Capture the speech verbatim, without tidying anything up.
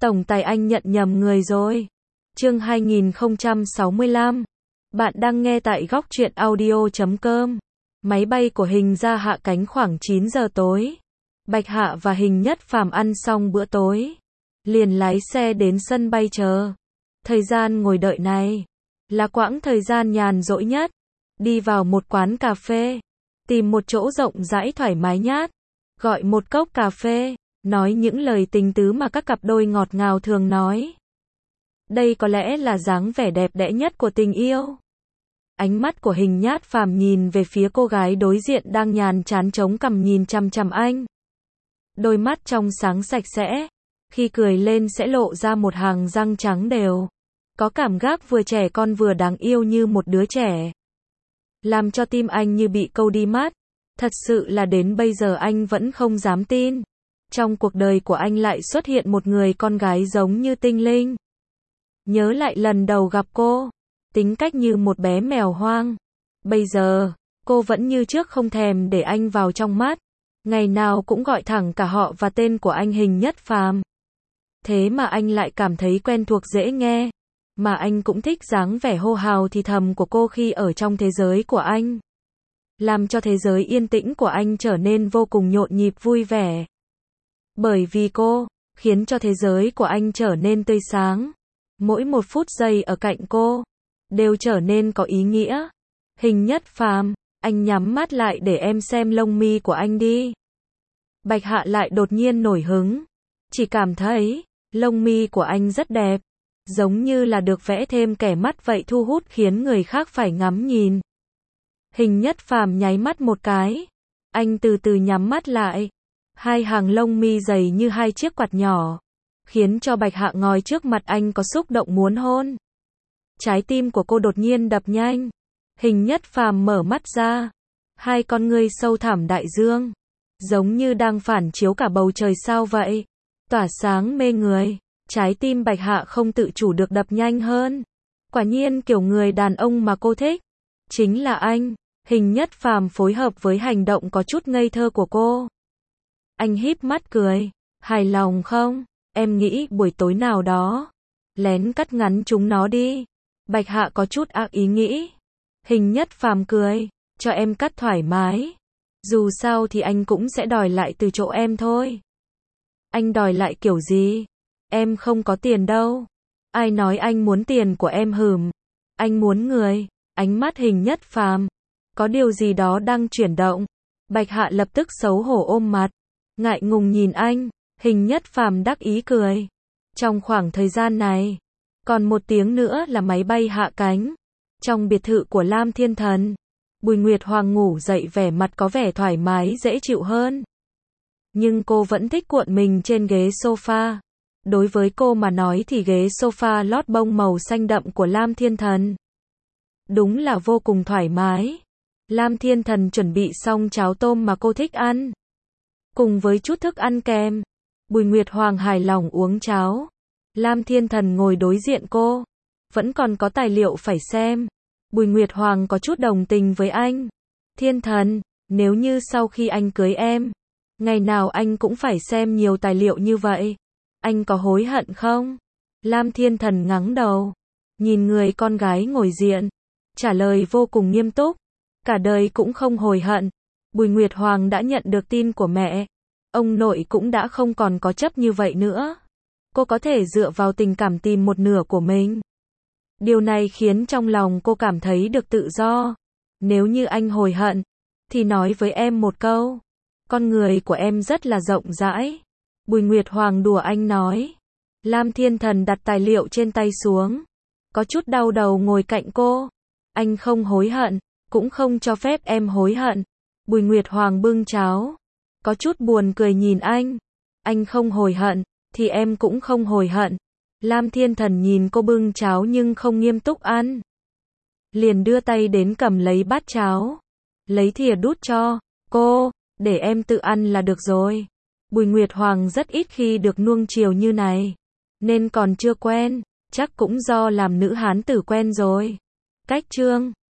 Tổng tài anh nhận nhầm người rồi. Chương hai nghìn không trăm sáu mươi lăm. Bạn đang nghe tại góc truyện audio chấm com. Máy bay của Hình ra hạ cánh khoảng chín giờ tối. Bạch Hạ và Hình Nhất Phàm ăn xong bữa tối, liền lái xe đến sân bay chờ. Thời gian ngồi đợi này là quãng thời gian nhàn rỗi nhất. Đi vào một quán cà phê, tìm một chỗ rộng rãi thoải mái nhát, gọi một cốc cà phê, nói những lời tình tứ mà các cặp đôi ngọt ngào thường nói. Đây có lẽ là dáng vẻ đẹp đẽ nhất của tình yêu. Ánh mắt của Hình Nhất Phàm nhìn về phía cô gái đối diện đang nhàn chán chống cằm nhìn chằm chằm anh. Đôi mắt trong sáng sạch sẽ, khi cười lên sẽ lộ ra một hàng răng trắng đều. Có cảm giác vừa trẻ con vừa đáng yêu như một đứa trẻ. Làm cho tim anh như bị câu đi mắt. Thật sự là đến bây giờ anh vẫn không dám tin. Trong cuộc đời của anh lại xuất hiện một người con gái giống như tinh linh. Nhớ lại lần đầu gặp cô, tính cách như một bé mèo hoang. Bây giờ, cô vẫn như trước không thèm để anh vào trong mắt. Ngày nào cũng gọi thẳng cả họ và tên của anh Hình Nhất Phàm. Thế mà anh lại cảm thấy quen thuộc dễ nghe. Mà anh cũng thích dáng vẻ hô hào thì thầm của cô khi ở trong thế giới của anh. Làm cho thế giới yên tĩnh của anh trở nên vô cùng nhộn nhịp vui vẻ. Bởi vì cô, khiến cho thế giới của anh trở nên tươi sáng. Mỗi một phút giây ở cạnh cô, đều trở nên có ý nghĩa. Hình Nhất Phàm, anh nhắm mắt lại để em xem lông mi của anh đi. Bạch Hạ lại đột nhiên nổi hứng. Chỉ cảm thấy, lông mi của anh rất đẹp. Giống như là được vẽ thêm kẻ mắt vậy, thu hút khiến người khác phải ngắm nhìn. Hình Nhất Phàm nháy mắt một cái. Anh từ từ nhắm mắt lại. Hai hàng lông mi dày như hai chiếc quạt nhỏ, khiến cho Bạch Hạ ngồi trước mặt anh có xúc động muốn hôn. Trái tim của cô đột nhiên đập nhanh. Hình Nhất Phàm mở mắt ra. Hai con ngươi sâu thẳm đại dương, giống như đang phản chiếu cả bầu trời sao vậy. Tỏa sáng mê người. Trái tim Bạch Hạ không tự chủ được đập nhanh hơn. Quả nhiên kiểu người đàn ông mà cô thích chính là anh. Hình Nhất Phàm phối hợp với hành động có chút ngây thơ của cô. Anh híp mắt cười. Hài lòng không? Em nghĩ buổi tối nào đó lén cắt ngắn chúng nó đi. Bạch Hạ có chút ác ý nghĩ. Hình Nhất Phàm cười. Cho em cắt thoải mái. Dù sao thì anh cũng sẽ đòi lại từ chỗ em thôi. Anh đòi lại kiểu gì? Em không có tiền đâu. Ai nói anh muốn tiền của em hừm? Anh muốn người. Ánh mắt Hình Nhất Phàm có điều gì đó đang chuyển động. Bạch Hạ lập tức xấu hổ ôm mặt, ngại ngùng nhìn anh. Hình Nhất Phàm đắc ý cười. Trong khoảng thời gian này, còn một tiếng nữa là máy bay hạ cánh. Trong biệt thự của Lam Thiên Thần, Bùi Nguyệt Hoàng ngủ dậy vẻ mặt có vẻ thoải mái dễ chịu hơn. Nhưng cô vẫn thích cuộn mình trên ghế sofa. Đối với cô mà nói thì ghế sofa lót bông màu xanh đậm của Lam Thiên Thần đúng là vô cùng thoải mái. Lam Thiên Thần chuẩn bị xong cháo tôm mà cô thích ăn, cùng với chút thức ăn kèm. Bùi Nguyệt Hoàng hài lòng uống cháo. Lam Thiên Thần ngồi đối diện cô. Vẫn còn có tài liệu phải xem. Bùi Nguyệt Hoàng có chút đồng tình với anh. Thiên Thần, nếu như sau khi anh cưới em, ngày nào anh cũng phải xem nhiều tài liệu như vậy, anh có hối hận không? Lam Thiên Thần ngẩng đầu, nhìn người con gái ngồi diện, trả lời vô cùng nghiêm túc. Cả đời cũng không hối hận. Bùi Nguyệt Hoàng đã nhận được tin của mẹ. Ông nội cũng đã không còn có chấp như vậy nữa. Cô có thể dựa vào tình cảm tìm một nửa của mình. Điều này khiến trong lòng cô cảm thấy được tự do. Nếu như anh hối hận, thì nói với em một câu. Con người của em rất là rộng rãi. Bùi Nguyệt Hoàng đùa anh nói. Lam Thiên Thần đặt tài liệu trên tay xuống, có chút đau đầu ngồi cạnh cô. Anh không hối hận, cũng không cho phép em hối hận. Bùi Nguyệt Hoàng bưng cháo, có chút buồn cười nhìn anh. Anh không hối hận, thì em cũng không hối hận. Lam Thiên Thần nhìn cô bưng cháo nhưng không nghiêm túc ăn. Liền đưa tay đến cầm lấy bát cháo, lấy thìa đút cho cô, để em tự ăn là được rồi. Bùi Nguyệt Hoàng rất ít khi được nuông chiều như này, nên còn chưa quen, chắc cũng do làm nữ hán tử quen rồi. Cách chương